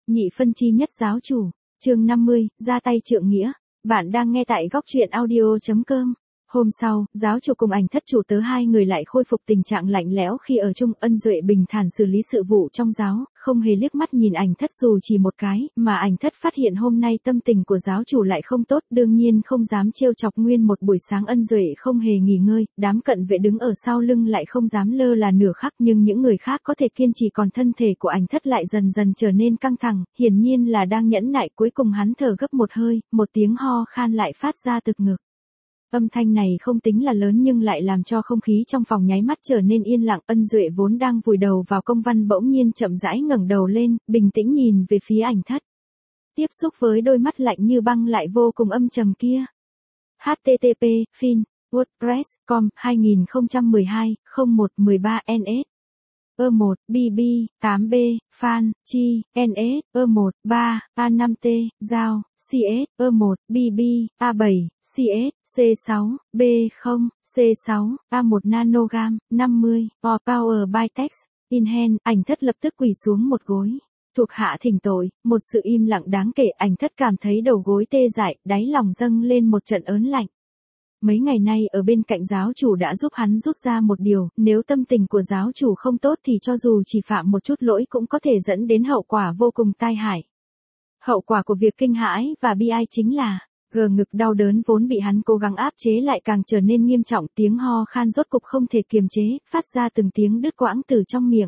Nhị phân chi nhất giáo chủ, chương 50, ra tay trượng nghĩa. Bạn đang nghe tại góc truyện audio.com. Hôm sau, giáo chủ cùng ảnh thất chủ tớ hai người lại khôi phục tình trạng lạnh lẽo khi ở chung. Ân Duệ bình thản xử lý sự vụ trong giáo, không hề liếc mắt nhìn ảnh thất dù chỉ một cái, mà ảnh thất phát hiện hôm nay tâm tình của giáo chủ lại không tốt, đương nhiên không dám trêu chọc. Nguyên một buổi sáng Ân Duệ không hề nghỉ ngơi, đám cận vệ đứng ở sau lưng lại không dám lơ là nửa khắc, nhưng những người khác có thể kiên trì, còn thân thể của ảnh thất lại dần dần trở nên căng thẳng, hiển nhiên là đang nhẫn nại. Cuối cùng hắn thở gấp một hơi, một tiếng ho khan lại phát ra từ ngực. Âm thanh này không tính là lớn nhưng lại làm cho không khí trong phòng nháy mắt trở nên yên lặng. Ân Duệ vốn đang vùi đầu vào công văn bỗng nhiên chậm rãi ngẩng đầu lên, bình tĩnh nhìn về phía ảnh thất. Tiếp xúc với đôi mắt lạnh như băng lại vô cùng âm trầm kia. http fin wordpress.com 2012-01-13 ns 1 bb 8b fan chi ns 1 3 a5t giao cs 1 bb a7 cs c6 b0 c6 a1 nanogam 50 or power by text in hand. Ảnh thất lập tức quỳ xuống một gối. Thuộc hạ thỉnh tội. Một sự im lặng đáng kể. Ảnh thất cảm thấy đầu gối tê dại, đáy lòng dâng lên một trận ớn lạnh. Mấy ngày nay ở bên cạnh giáo chủ đã giúp hắn rút ra một điều, nếu tâm tình của giáo chủ không tốt thì cho dù chỉ phạm một chút lỗi cũng có thể dẫn đến hậu quả vô cùng tai hại. Hậu quả của việc kinh hãi và bi ai chính là, ngực đau đớn vốn bị hắn cố gắng áp chế lại càng trở nên nghiêm trọng, tiếng ho khan rốt cục không thể kiềm chế, phát ra từng tiếng đứt quãng từ trong miệng.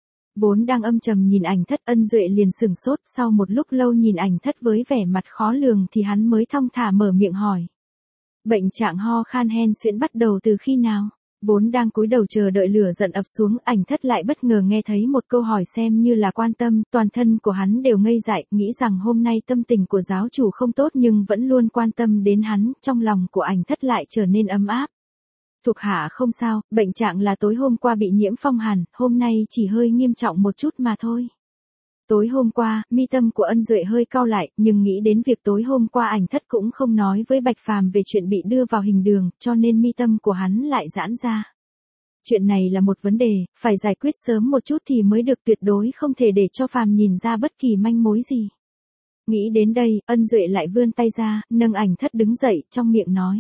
Vốn đang âm trầm nhìn ảnh thất, Ân Duệ liền sửng sốt, sau một lúc lâu nhìn ảnh thất với vẻ mặt khó lường thì hắn mới thong thả mở miệng hỏi. Bệnh trạng ho khan hen suyễn bắt đầu từ khi nào? Vốn đang cúi đầu chờ đợi lửa giận ập xuống, ảnh thất lại bất ngờ nghe thấy một câu hỏi xem như là quan tâm, toàn thân của hắn đều ngây dại, nghĩ rằng hôm nay tâm tình của giáo chủ không tốt nhưng vẫn luôn quan tâm đến hắn, trong lòng của ảnh thất lại trở nên ấm áp. Thuộc hạ không sao, bệnh trạng là tối hôm qua bị nhiễm phong hàn, hôm nay chỉ hơi nghiêm trọng một chút mà thôi. Tối hôm qua, mi tâm của Ân Duệ hơi cau lại, nhưng nghĩ đến việc tối hôm qua ảnh thất cũng không nói với Bạch Phàm về chuyện bị đưa vào hình đường, cho nên mi tâm của hắn lại giãn ra. Chuyện này là một vấn đề, phải giải quyết sớm một chút thì mới được, tuyệt đối không thể để cho Phàm nhìn ra bất kỳ manh mối gì. Nghĩ đến đây, Ân Duệ lại vươn tay ra, nâng ảnh thất đứng dậy, trong miệng nói.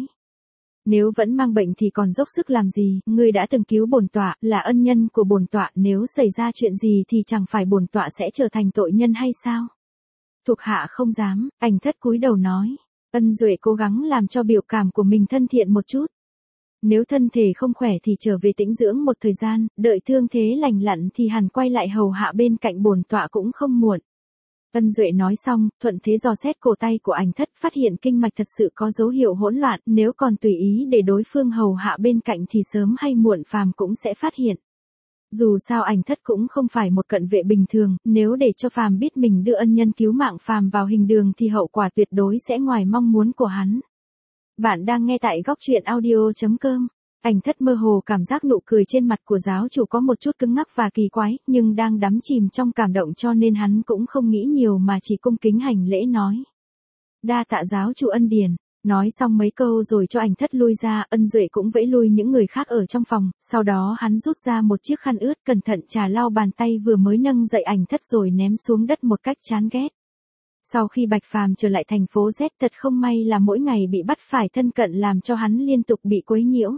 Nếu vẫn mang bệnh thì còn dốc sức làm gì, ngươi đã từng cứu bổn tọa, là ân nhân của bổn tọa, nếu xảy ra chuyện gì thì chẳng phải bổn tọa sẽ trở thành tội nhân hay sao? Thuộc hạ không dám, ảnh thất cúi đầu nói. Ân Duệ cố gắng làm cho biểu cảm của mình thân thiện một chút. Nếu thân thể không khỏe thì trở về tĩnh dưỡng một thời gian, đợi thương thế lành lặn thì hẳn quay lại hầu hạ bên cạnh bổn tọa cũng không muộn. Ân Duệ nói xong, thuận thế dò xét cổ tay của ảnh thất, phát hiện kinh mạch thật sự có dấu hiệu hỗn loạn, nếu còn tùy ý để đối phương hầu hạ bên cạnh thì sớm hay muộn Phàm cũng sẽ phát hiện. Dù sao ảnh thất cũng không phải một cận vệ bình thường, nếu để cho Phàm biết mình đưa ân nhân cứu mạng Phàm vào hình đường thì hậu quả tuyệt đối sẽ ngoài mong muốn của hắn. Bạn đang nghe tại góc truyện audio.com. Ảnh thất mơ hồ cảm giác nụ cười trên mặt của giáo chủ có một chút cứng ngắc và kỳ quái, nhưng đang đắm chìm trong cảm động cho nên hắn cũng không nghĩ nhiều mà chỉ cung kính hành lễ nói. Đa tạ giáo chủ ân điển. Nói xong mấy câu rồi cho ảnh thất lui ra, Ân Duệ cũng vẫy lui những người khác ở trong phòng, sau đó hắn rút ra một chiếc khăn ướt cẩn thận trà lau bàn tay vừa mới nâng dậy ảnh thất rồi ném xuống đất một cách chán ghét. Sau khi Bạch Phàm trở lại thành phố Z, thật không may là mỗi ngày bị bắt phải thân cận làm cho hắn liên tục bị quấy nhiễu.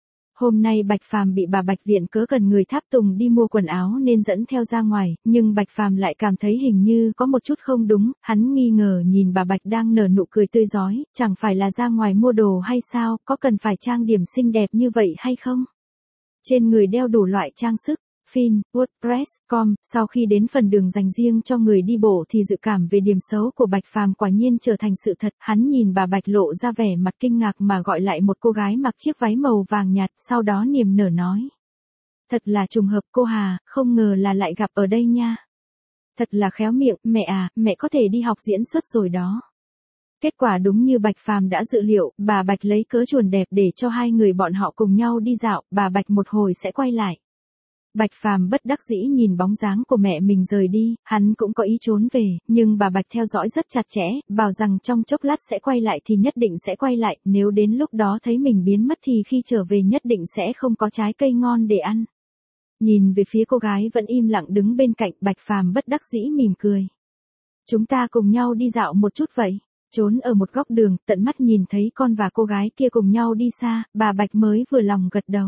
Hôm nay Bạch Phàm bị bà Bạch viện cớ cần người tháp tùng đi mua quần áo nên dẫn theo ra ngoài, nhưng Bạch Phàm lại cảm thấy hình như có một chút không đúng, hắn nghi ngờ nhìn bà Bạch đang nở nụ cười tươi rói, chẳng phải là ra ngoài mua đồ hay sao, có cần phải trang điểm xinh đẹp như vậy hay không? Trên người đeo đủ loại trang sức. Fin wordpress.com. Sau khi đến phần đường dành riêng cho người đi bộ thì dự cảm về điểm xấu của Bạch Phàm quả nhiên trở thành sự thật, hắn nhìn bà Bạch lộ ra vẻ mặt kinh ngạc mà gọi lại một cô gái mặc chiếc váy màu vàng nhạt, sau đó niềm nở nói. Thật là trùng hợp cô Hà, không ngờ là lại gặp ở đây nha. Thật là khéo miệng, mẹ à, mẹ có thể đi học diễn xuất rồi đó. Kết quả đúng như Bạch Phàm đã dự liệu, bà Bạch lấy cớ chuồn đẹp để cho hai người bọn họ cùng nhau đi dạo, bà Bạch một hồi sẽ quay lại. Bạch Phàm bất đắc dĩ nhìn bóng dáng của mẹ mình rời đi, hắn cũng có ý trốn về, nhưng bà Bạch theo dõi rất chặt chẽ, bảo rằng trong chốc lát sẽ quay lại thì nhất định sẽ quay lại, nếu đến lúc đó thấy mình biến mất thì khi trở về nhất định sẽ không có trái cây ngon để ăn. Nhìn về phía cô gái vẫn im lặng đứng bên cạnh, Bạch Phàm bất đắc dĩ mỉm cười. Chúng ta cùng nhau đi dạo một chút vậy. Trốn ở một góc đường, tận mắt nhìn thấy con và cô gái kia cùng nhau đi xa, bà Bạch mới vừa lòng gật đầu.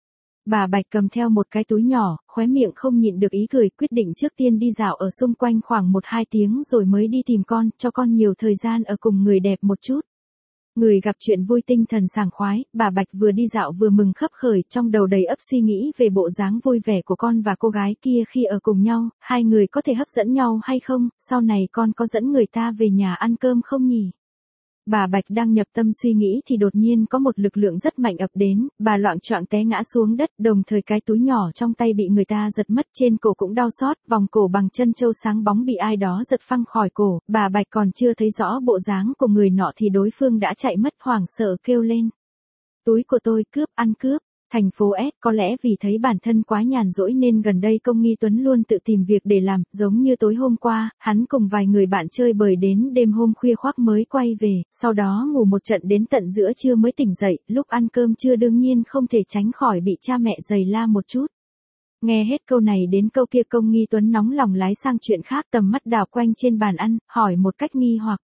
Bà Bạch cầm theo một cái túi nhỏ, khóe miệng không nhịn được ý cười, quyết định trước tiên đi dạo ở xung quanh khoảng 1-2 tiếng rồi mới đi tìm con, cho con nhiều thời gian ở cùng người đẹp một chút. Người gặp chuyện vui tinh thần sảng khoái, bà Bạch vừa đi dạo vừa mừng khấp khởi, trong đầu đầy ắp suy nghĩ về bộ dáng vui vẻ của con và cô gái kia khi ở cùng nhau, hai người có thể hấp dẫn nhau hay không, sau này con có dẫn người ta về nhà ăn cơm không nhỉ? Bà Bạch đang nhập tâm suy nghĩ thì đột nhiên có một lực lượng rất mạnh ập đến, bà loạng choạng té ngã xuống đất, đồng thời cái túi nhỏ trong tay bị người ta giật mất, trên cổ cũng đau xót, vòng cổ bằng chân châu sáng bóng bị ai đó giật phăng khỏi cổ, bà Bạch còn chưa thấy rõ bộ dáng của người nọ thì đối phương đã chạy mất, hoảng sợ kêu lên. Túi của tôi, cướp, ăn cướp. Thành phố S có lẽ vì thấy bản thân quá nhàn rỗi nên gần đây Công Nghi Tuấn luôn tự tìm việc để làm, giống như tối hôm qua, hắn cùng vài người bạn chơi bời đến đêm hôm khuya khoác mới quay về, sau đó ngủ một trận đến tận giữa trưa mới tỉnh dậy, lúc ăn cơm trưa đương nhiên không thể tránh khỏi bị cha mẹ giày la một chút. Nghe hết câu này đến câu kia Công Nghi Tuấn nóng lòng lái sang chuyện khác, tầm mắt đảo quanh trên bàn ăn, hỏi một cách nghi hoặc.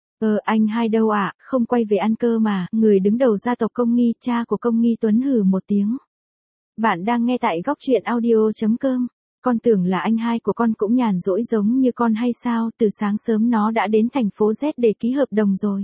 Anh hai đâu ạ, không quay về ăn cơm mà, người đứng đầu gia tộc Công Nghi, cha của Công Nghi Tuấn hừ một tiếng. Bạn đang nghe tại góc truyện audio.com. Con tưởng là anh hai của con cũng nhàn rỗi giống như con hay sao, từ sáng sớm nó đã đến thành phố Z để ký hợp đồng rồi.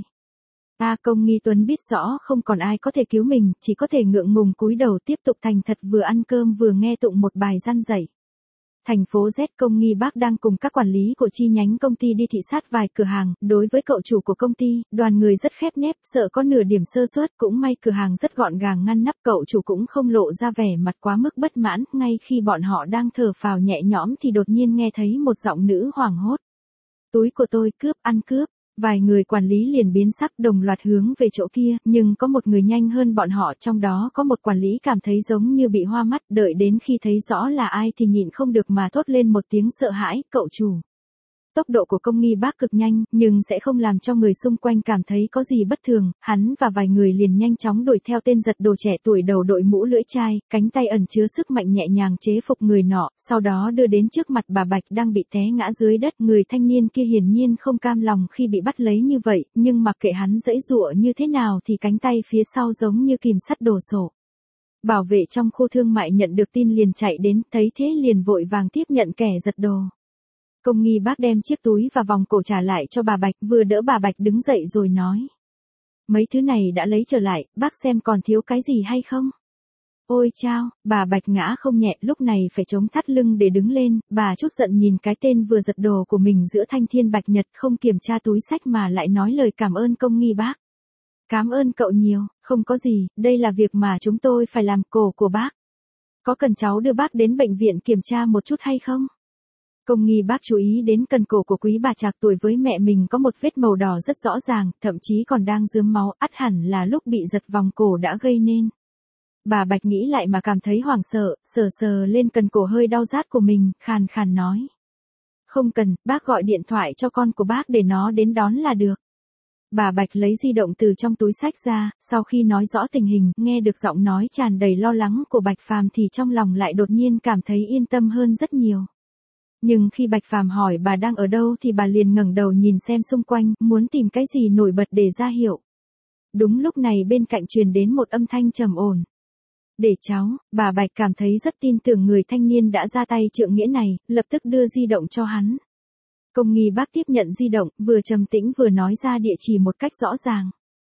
Công Nghi Tuấn biết rõ không còn ai có thể cứu mình, chỉ có thể ngượng ngùng cúi đầu tiếp tục thành thật vừa ăn cơm vừa nghe tụng một bài răn dạy. Thành phố Z Công Nghi Bác đang cùng các quản lý của chi nhánh công ty đi thị sát vài cửa hàng, đối với cậu chủ của công ty, đoàn người rất khép nép, sợ có nửa điểm sơ suất, cũng may cửa hàng rất gọn gàng ngăn nắp, cậu chủ cũng không lộ ra vẻ mặt quá mức bất mãn, ngay khi bọn họ đang thở phào nhẹ nhõm thì đột nhiên nghe thấy một giọng nữ hoảng hốt. Túi của tôi, cướp, ăn cướp. Vài người quản lý liền biến sắc đồng loạt hướng về chỗ kia, nhưng có một người nhanh hơn bọn họ, trong đó có một quản lý cảm thấy giống như bị hoa mắt, đợi đến khi thấy rõ là ai thì nhịn không được mà thốt lên một tiếng sợ hãi, cậu chủ. Tốc độ của Công Nghi Bác cực nhanh, nhưng sẽ không làm cho người xung quanh cảm thấy có gì bất thường, hắn và vài người liền nhanh chóng đuổi theo tên giật đồ trẻ tuổi đầu đội mũ lưỡi chai, cánh tay ẩn chứa sức mạnh nhẹ nhàng chế phục người nọ, sau đó đưa đến trước mặt bà Bạch đang bị té ngã dưới đất. Người thanh niên kia hiển nhiên không cam lòng khi bị bắt lấy như vậy, nhưng mặc kệ hắn giãy giụa như thế nào thì cánh tay phía sau giống như kìm sắt đổ sổ. Bảo vệ trong khu thương mại nhận được tin liền chạy đến, thấy thế liền vội vàng tiếp nhận kẻ giật đồ. Công Nghi Bác đem chiếc túi và vòng cổ trả lại cho bà Bạch, vừa đỡ bà Bạch đứng dậy rồi nói. Mấy thứ này đã lấy trở lại, bác xem còn thiếu cái gì hay không? Ôi chao, bà Bạch ngã không nhẹ, lúc này phải chống thắt lưng để đứng lên, bà chút giận nhìn cái tên vừa giật đồ của mình giữa thanh thiên bạch nhật, không kiểm tra túi xách mà lại nói lời cảm ơn Công Nghi Bác. Cảm ơn cậu nhiều, không có gì, đây là việc mà chúng tôi phải làm. Cổ của bác. Có cần cháu đưa bác đến bệnh viện kiểm tra một chút hay không? Công Nghi Bác chú ý đến cần cổ của quý bà trạc tuổi với mẹ mình có một vết màu đỏ rất rõ ràng, thậm chí còn đang rướm máu, ắt hẳn là lúc bị giật vòng cổ đã gây nên. Bà Bạch nghĩ lại mà cảm thấy hoảng sợ, sờ lên cần cổ hơi đau rát của mình, khàn khàn nói. Không cần, bác gọi điện thoại cho con của bác để nó đến đón là được. Bà Bạch lấy di động từ trong túi xách ra, sau khi nói rõ tình hình, nghe được giọng nói tràn đầy lo lắng của Bạch Phàm thì trong lòng lại đột nhiên cảm thấy yên tâm hơn rất nhiều. Nhưng khi Bạch Phàm hỏi bà đang ở đâu thì bà liền ngẩng đầu nhìn xem xung quanh, muốn tìm cái gì nổi bật để ra hiệu. Đúng lúc này bên cạnh truyền đến một âm thanh trầm ổn. Để cháu, bà Bạch cảm thấy rất tin tưởng người thanh niên đã ra tay trượng nghĩa này, lập tức đưa di động cho hắn. Công Nghi Bác tiếp nhận di động, vừa trầm tĩnh vừa nói ra địa chỉ một cách rõ ràng.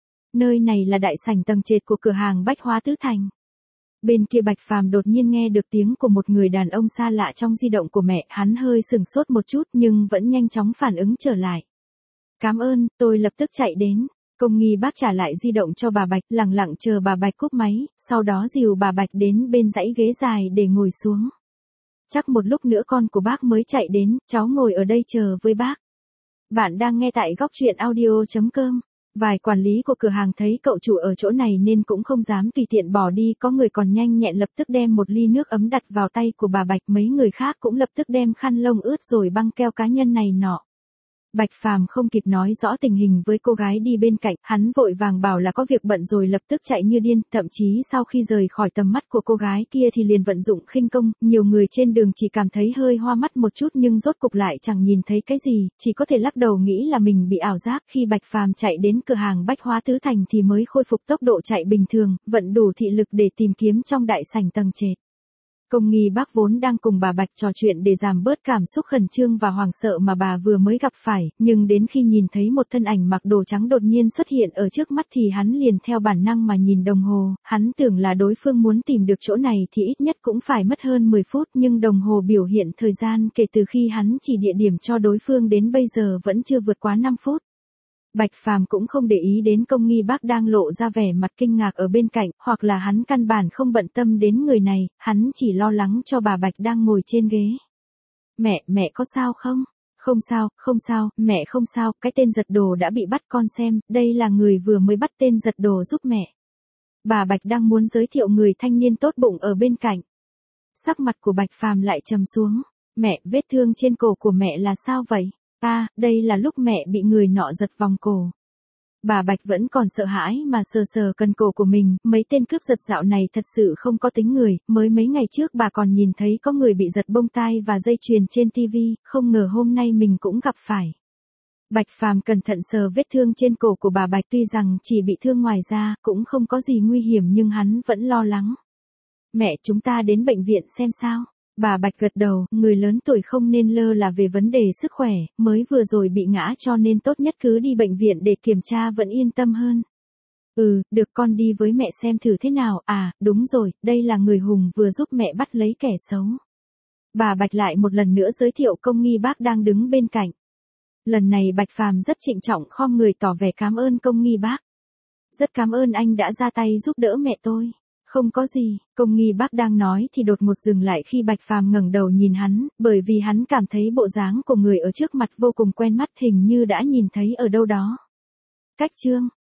Nơi này là đại sảnh tầng trệt của cửa hàng bách hóa Tứ Thành. Bên kia Bạch Phàm đột nhiên nghe được tiếng của một người đàn ông xa lạ trong di động của mẹ, hắn hơi sừng sốt một chút nhưng vẫn nhanh chóng phản ứng trở lại. Cảm ơn, tôi lập tức chạy đến. Công Nghi Bác trả lại di động cho bà Bạch, lặng lặng chờ bà Bạch cúp máy, sau đó dìu bà Bạch đến bên dãy ghế dài để ngồi xuống. Chắc một lúc nữa con của bác mới chạy đến, cháu ngồi ở đây chờ với bác. Bạn đang nghe tại góc truyện audio.com. Vài quản lý của cửa hàng thấy cậu chủ ở chỗ này nên cũng không dám tùy tiện bỏ đi, có người còn nhanh nhẹn lập tức đem một ly nước ấm đặt vào tay của bà Bạch, mấy người khác cũng lập tức đem khăn lông ướt rồi băng keo cá nhân này nọ. Bạch Phàm không kịp nói rõ tình hình với cô gái đi bên cạnh, hắn vội vàng bảo là có việc bận rồi lập tức chạy như điên, thậm chí sau khi rời khỏi tầm mắt của cô gái kia thì liền vận dụng khinh công, nhiều người trên đường chỉ cảm thấy hơi hoa mắt một chút nhưng rốt cục lại chẳng nhìn thấy cái gì, chỉ có thể lắc đầu nghĩ là mình bị ảo giác. Khi Bạch Phàm chạy đến cửa hàng bách hóa tứ thành thì mới khôi phục tốc độ chạy bình thường, vận đủ thị lực để tìm kiếm trong đại sảnh tầng trệt. Công nghi bác vốn đang cùng bà Bạch trò chuyện để giảm bớt cảm xúc khẩn trương và hoảng sợ mà bà vừa mới gặp phải, nhưng đến khi nhìn thấy một thân ảnh mặc đồ trắng đột nhiên xuất hiện ở trước mắt thì hắn liền theo bản năng mà nhìn đồng hồ, hắn tưởng là đối phương muốn tìm được chỗ này thì ít nhất cũng phải mất hơn 10 phút nhưng đồng hồ biểu hiện thời gian kể từ khi hắn chỉ địa điểm cho đối phương đến bây giờ vẫn chưa vượt quá 5 phút. Bạch Phàm cũng không để ý đến công nghi bác đang lộ ra vẻ mặt kinh ngạc ở bên cạnh, hoặc là hắn căn bản không bận tâm đến người này, hắn chỉ lo lắng cho bà Bạch đang ngồi trên ghế. Mẹ có sao không? Không sao, mẹ không sao, cái tên giật đồ đã bị bắt con xem, đây là người vừa mới bắt tên giật đồ giúp mẹ. Bà Bạch đang muốn giới thiệu người thanh niên tốt bụng ở bên cạnh. Sắc mặt của Bạch Phàm lại trầm xuống. Mẹ, vết thương trên cổ của mẹ là sao vậy? Đây là lúc mẹ bị người nọ giật vòng cổ. Bà Bạch vẫn còn sợ hãi mà sờ sờ cần cổ của mình, mấy tên cướp giật dạo này thật sự không có tính người, mới mấy ngày trước bà còn nhìn thấy có người bị giật bông tai và dây chuyền trên tivi, không ngờ hôm nay mình cũng gặp phải. Bạch Phàm cẩn thận sờ vết thương trên cổ của bà Bạch, tuy rằng chỉ bị thương ngoài da, cũng không có gì nguy hiểm nhưng hắn vẫn lo lắng. Mẹ, chúng ta đến bệnh viện xem sao? Bà Bạch gật đầu, người lớn tuổi không nên lơ là về vấn đề sức khỏe, mới vừa rồi bị ngã cho nên tốt nhất cứ đi bệnh viện để kiểm tra vẫn yên tâm hơn. Được, con đi với mẹ xem thử thế nào. Đúng rồi, đây là người Hùng vừa giúp mẹ bắt lấy kẻ xấu. Bà Bạch lại một lần nữa giới thiệu công nghi bác đang đứng bên cạnh. Lần này Bạch Phàm rất trịnh trọng khom người tỏ vẻ cảm ơn công nghi bác. Rất cảm ơn anh đã ra tay giúp đỡ mẹ tôi. Không có gì, công nghi bác đang nói thì đột ngột dừng lại khi Bạch Phàm ngẩng đầu nhìn hắn, bởi vì hắn cảm thấy bộ dáng của người ở trước mặt vô cùng quen mắt, hình như đã nhìn thấy ở đâu đó. Cách chương